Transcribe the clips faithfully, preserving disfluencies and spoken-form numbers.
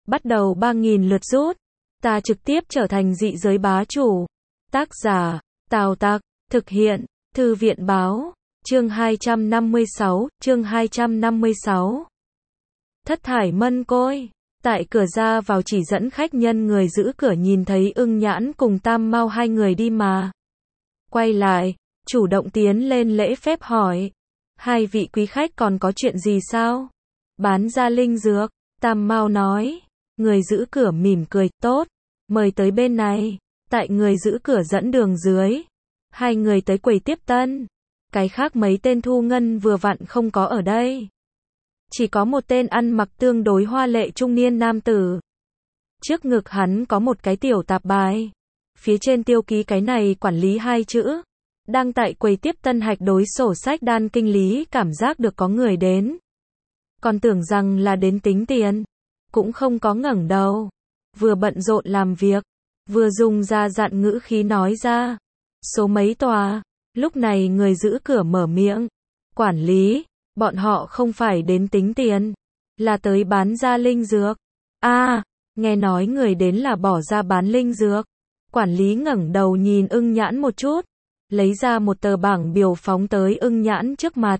bắt đầu ba nghìn lượt rút. Ta trực tiếp trở thành dị giới bá chủ. Tác giả, Tào Tặc, thực hiện, Thư viện báo, chương hai trăm năm mươi sáu, chương hai trăm năm mươi sáu. Thất thải mân côi. Tại cửa ra vào chỉ dẫn khách nhân, người giữ cửa nhìn thấy Ưng Nhãn cùng Tam Mao hai người đi mà. Quay lại, chủ động tiến lên lễ phép hỏi. Hai vị quý khách còn có chuyện gì sao? Bán ra linh dược, Tam Mao nói. Người giữ cửa mỉm cười, tốt, mời tới bên này. Tại người giữ cửa dẫn đường dưới. Hai người tới quầy tiếp tân. Cái khác mấy tên thu ngân vừa vặn không có ở đây. Chỉ có một tên ăn mặc tương đối hoa lệ trung niên nam tử. Trước ngực hắn có một cái tiểu tạp bài. Phía trên tiêu ký cái này quản lý hai chữ. Đang tại quầy tiếp tân hạch đối sổ sách đan kinh lý cảm giác được có người đến. Còn tưởng rằng là đến tính tiền. Cũng không có ngẩng đầu. Vừa bận rộn làm việc. Vừa dùng ra dặn ngữ khí nói ra. Số mấy tòa. Lúc này người giữ cửa mở miệng. Quản lý. Bọn họ không phải đến tính tiền. Là tới bán ra linh dược. a à, nghe nói người đến là bỏ ra bán linh dược. Quản lý ngẩng đầu nhìn Ưng Nhãn một chút. Lấy ra một tờ bảng biểu phóng tới Ưng Nhãn trước mặt.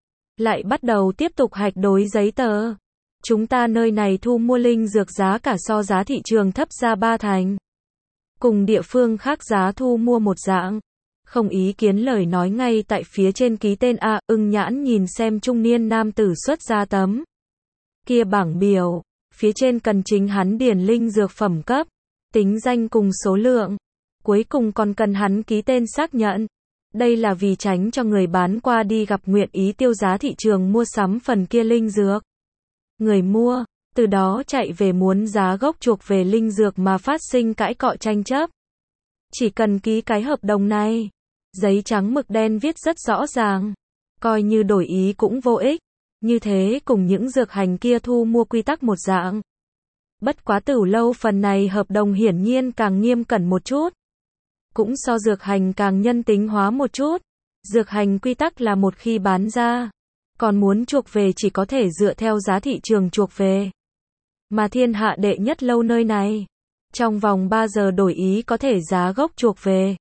Lại bắt đầu tiếp tục hạch đối giấy tờ. Chúng ta nơi này thu mua linh dược giá cả so giá thị trường thấp ra ba thành. Cùng địa phương khác giá thu mua một dạng. Không ý kiến lời nói ngay tại phía trên ký tên A. Ưng Nhãn nhìn xem trung niên nam tử xuất ra tấm kia bảng biểu. Phía trên cần chính hắn điền linh dược phẩm cấp, tính danh cùng số lượng. Cuối cùng còn cần hắn ký tên xác nhận. Đây là vì tránh cho người bán qua đi gặp nguyện ý tiêu giá thị trường mua sắm phần kia linh dược. Người mua, từ đó chạy về muốn giá gốc chuộc về linh dược mà phát sinh cãi cọ tranh chấp. Chỉ cần ký cái hợp đồng này. Giấy trắng mực đen viết rất rõ ràng. Coi như đổi ý cũng vô ích. Như thế cùng những dược hành kia thu mua quy tắc một dạng. Bất quá Tửu Lâu phần này hợp đồng hiển nhiên càng nghiêm cẩn một chút. Cũng so dược hành càng nhân tính hóa một chút. Dược hành quy tắc là một khi bán ra. Còn muốn chuộc về chỉ có thể dựa theo giá thị trường chuộc về. Mà thiên hạ đệ nhất lâu nơi này. Trong vòng ba giờ đổi ý có thể giá gốc chuộc về.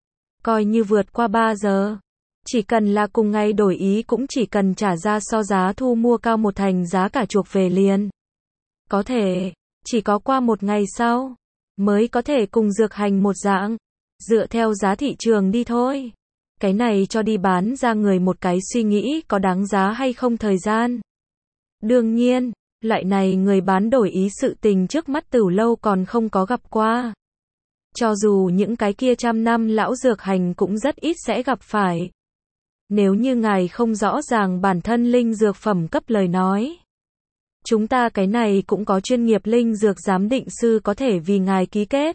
Coi như vượt qua ba giờ. Chỉ cần là cùng ngày đổi ý cũng chỉ cần trả ra so giá thu mua cao một thành giá cả chuộc về liền. Có thể, chỉ có qua một ngày sau, mới có thể cùng dược hành một dạng. Dựa theo giá thị trường đi thôi. Cái này cho đi bán ra người một cái suy nghĩ có đáng giá hay không thời gian. Đương nhiên, loại này người bán đổi ý sự tình trước mắt Tửu Lâu còn không có gặp qua. Cho dù những cái kia trăm năm lão dược hành cũng rất ít sẽ gặp phải. Nếu như ngài không rõ ràng bản thân linh dược phẩm cấp lời nói. Chúng ta cái này cũng có chuyên nghiệp linh dược giám định sư có thể vì ngài ký kết.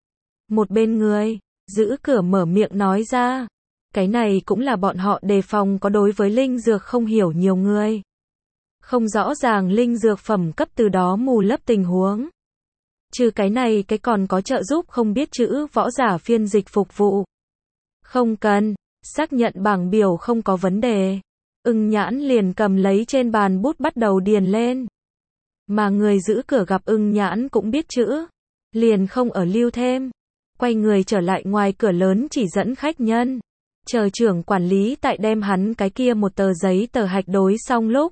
Một bên người, giữ cửa mở miệng nói ra. Cái này cũng là bọn họ đề phòng có đối với linh dược không hiểu nhiều người. Không rõ ràng linh dược phẩm cấp từ đó mù lấp tình huống. Trừ cái này cái còn có trợ giúp không biết chữ võ giả phiên dịch phục vụ. Không cần, xác nhận bảng biểu không có vấn đề. Ưng Nhãn liền cầm lấy trên bàn bút bắt đầu điền lên. Mà người giữ cửa gặp Ưng Nhãn cũng biết chữ. Liền không ở lưu thêm. Quay người trở lại ngoài cửa lớn chỉ dẫn khách nhân. Chờ trưởng quản lý tại đem hắn cái kia một tờ giấy tờ hạch đối xong lúc.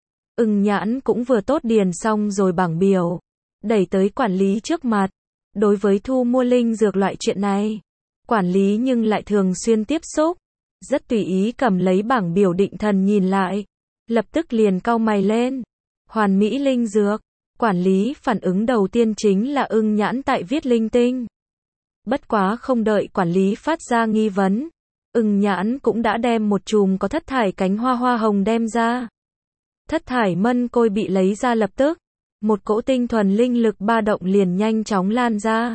Ưng Nhãn cũng vừa tốt điền xong rồi bảng biểu. Đẩy tới quản lý trước mặt. Đối với thu mua linh dược loại chuyện này, quản lý nhưng lại thường xuyên tiếp xúc. Rất tùy ý cầm lấy bảng biểu định thần nhìn lại. Lập tức liền cau mày lên. Hoàn mỹ linh dược. Quản lý phản ứng đầu tiên chính là Ưng Nhãn tại viết linh tinh. Bất quá không đợi quản lý phát ra nghi vấn. Ưng Nhãn cũng đã đem một chùm có thất thải cánh hoa hoa hồng đem ra. Thất thải mân côi bị lấy ra lập tức. Một cỗ tinh thuần linh lực ba động liền nhanh chóng lan ra.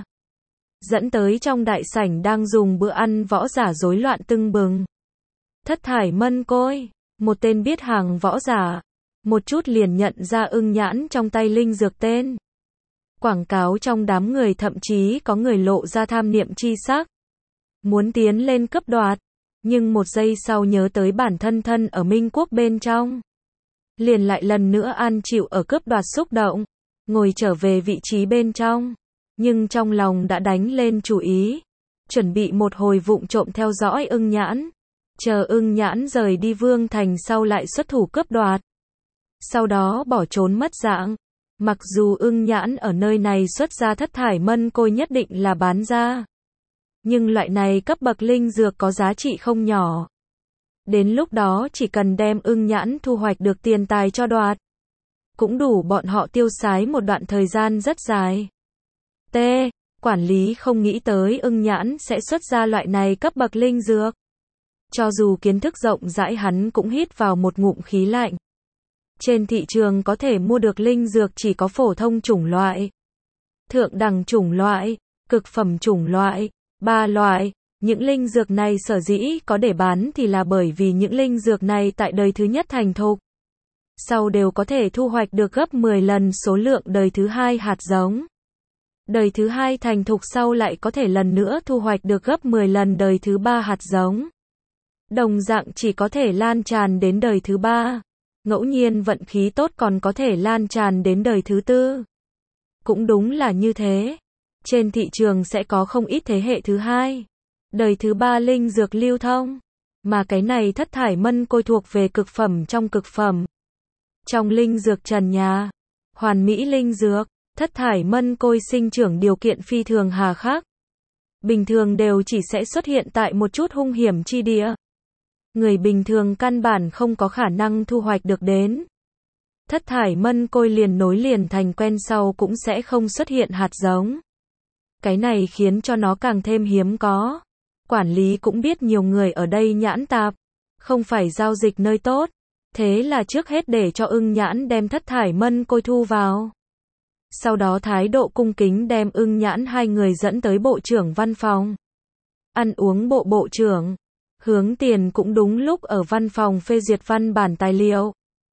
Dẫn tới trong đại sảnh đang dùng bữa ăn võ giả rối loạn tưng bừng. Thất thải mân côi, một tên biết hàng võ giả. Một chút liền nhận ra Ưng Nhãn trong tay linh dược tên. Quảng cáo trong đám người thậm chí có người lộ ra tham niệm chi sắc. Muốn tiến lên cướp đoạt. Nhưng một giây sau nhớ tới bản thân thân ở Minh Quốc bên trong. Liền lại lần nữa an chịu ở cướp đoạt xúc động. ngồi trở về vị trí bên trong, nhưng trong lòng đã đánh lên chủ ý, chuẩn bị một hồi vụng trộm theo dõi Ưng Nhãn, chờ Ưng Nhãn rời đi Vương Thành sau lại xuất thủ cướp đoạt, sau đó bỏ trốn mất dạng. Mặc dù Ưng Nhãn ở nơi này xuất ra thất thải mân côi nhất định là bán ra, nhưng loại này cấp bậc linh dược có giá trị không nhỏ. Đến lúc đó chỉ cần đem Ưng Nhãn thu hoạch được tiền tài cho đoạt, cũng đủ bọn họ tiêu xái một đoạn thời gian rất dài. T. Quản lý không nghĩ tới Ưng Nhãn sẽ xuất ra loại này cấp bậc linh dược. Cho dù kiến thức rộng rãi hắn cũng hít vào một ngụm khí lạnh. Trên thị trường có thể mua được linh dược chỉ có phổ thông chủng loại, thượng đẳng chủng loại, cực phẩm chủng loại, ba loại. Những linh dược này sở dĩ có để bán thì là bởi vì những linh dược này tại đời thứ nhất thành thục, sau đều có thể thu hoạch được gấp mười lần số lượng đời thứ hai hạt giống. Đời thứ hai thành thục sau lại có thể lần nữa thu hoạch được gấp mười lần đời thứ ba hạt giống. Đồng dạng chỉ có thể lan tràn đến đời thứ ba. Ngẫu nhiên vận khí tốt còn có thể lan tràn đến đời thứ tư. Cũng đúng là như thế. Trên thị trường sẽ có không ít thế hệ thứ hai, đời thứ ba linh dược lưu thông. Mà cái này thất thải mân côi thuộc về cực phẩm trong cực phẩm. Trong linh dược trần nhà, hoàn mỹ linh dược, thất thải mân côi sinh trưởng điều kiện phi thường hà khắc. Bình thường đều chỉ sẽ xuất hiện tại một chút hung hiểm chi địa. Người bình thường căn bản không có khả năng thu hoạch được đến. Thất thải mân côi liền nối liền thành quen sau cũng sẽ không xuất hiện hạt giống. Cái này khiến cho nó càng thêm hiếm có. Quản lý cũng biết nhiều người ở đây nhãn tạp, không phải giao dịch nơi tốt. Thế là trước hết để cho Ưng Nhãn đem thất thải mân côi thu vào. Sau đó thái độ cung kính đem Ưng Nhãn hai người dẫn tới bộ trưởng văn phòng. Ăn uống bộ bộ trưởng. Hướng Tiền cũng đúng lúc ở văn phòng phê duyệt văn bản tài liệu.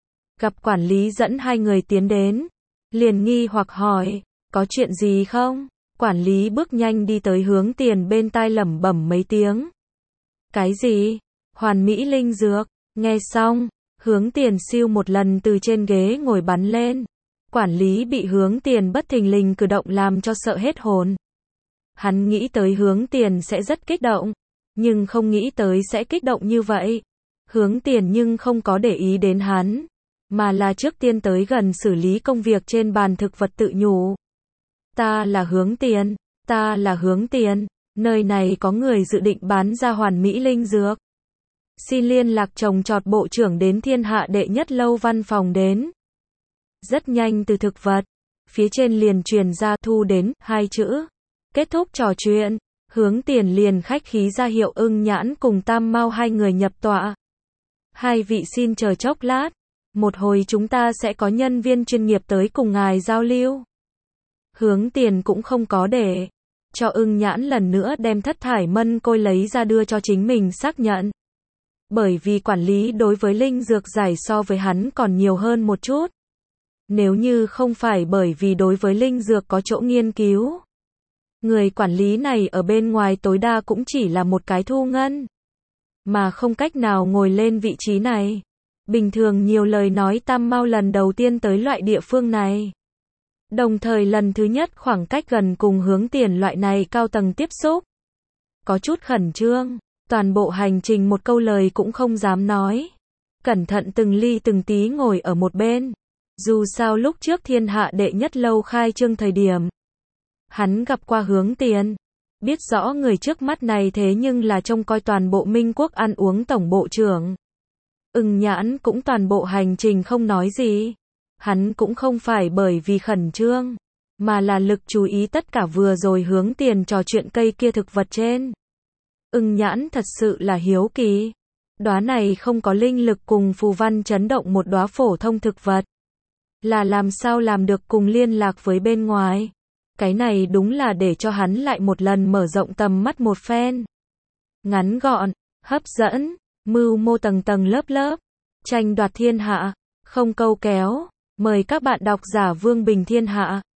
Gặp quản lý dẫn hai người tiến đến. Liền nghi hoặc hỏi, có chuyện gì không? Quản lý bước nhanh đi tới Hướng Tiền bên tai lẩm bẩm mấy tiếng. Cái gì? Hoàn mỹ linh dược. Nghe xong, Hướng Tiền siêu một lần từ trên ghế ngồi bắn lên. Quản lý bị Hướng Tiền bất thình lình cử động làm cho sợ hết hồn. Hắn nghĩ tới Hướng Tiền sẽ rất kích động, nhưng không nghĩ tới sẽ kích động như vậy. Hướng Tiền nhưng không có để ý đến hắn, mà là trước tiên tới gần xử lý công việc trên bàn thực vật tự nhủ. Ta là Hướng Tiền, ta là Hướng Tiền, nơi này có người dự định bán ra hoàn mỹ linh dược. Xin liên lạc trồng trọt bộ trưởng đến thiên hạ đệ nhất lâu văn phòng đến. Rất nhanh từ thực vật, phía trên liền truyền ra thu đến, hai chữ. Kết thúc trò chuyện, Hướng Tiền liền khách khí ra hiệu Ưng Nhãn cùng Tam Mao hai người nhập tọa. Hai vị xin chờ chốc lát, một hồi chúng ta sẽ có nhân viên chuyên nghiệp tới cùng ngài giao lưu. Hướng Tiền cũng không có để cho Ưng Nhãn lần nữa đem thất thải mân côi lấy ra đưa cho chính mình xác nhận. Bởi vì quản lý đối với linh dược giải so với hắn còn nhiều hơn một chút. Nếu như không phải bởi vì đối với linh dược có chỗ nghiên cứu, người quản lý này ở bên ngoài tối đa cũng chỉ là một cái thu ngân, mà không cách nào ngồi lên vị trí này. Bình thường nhiều lời nói Tam Mao lần đầu tiên tới loại địa phương này. Đồng thời lần thứ nhất khoảng cách gần cùng Hướng Tiền loại này cao tầng tiếp xúc. Có chút khẩn trương, toàn bộ hành trình một câu lời cũng không dám nói. Cẩn thận từng ly từng tí ngồi ở một bên. Dù sao lúc trước thiên hạ đệ nhất lâu khai trương thời điểm, hắn gặp qua Hướng Tiền, biết rõ người trước mắt này thế nhưng là trông coi toàn bộ Minh Quốc ăn uống tổng bộ trưởng. Ưng Nhãn cũng toàn bộ hành trình không nói gì. Hắn cũng không phải bởi vì khẩn trương, mà là lực chú ý tất cả vừa rồi Hướng Tiền trò chuyện cây kia thực vật trên. Ưng Nhãn thật sự là hiếu kỳ. Đóa này không có linh lực cùng phù văn chấn động một đóa phổ thông thực vật, là làm sao làm được cùng liên lạc với bên ngoài. Cái này đúng là để cho hắn lại một lần mở rộng tầm mắt một phen. Ngắn gọn, hấp dẫn, mưu mô tầng tầng lớp lớp, tranh đoạt thiên hạ, không câu kéo. Mời các bạn đọc giả Vương Bình Thiên Hạ.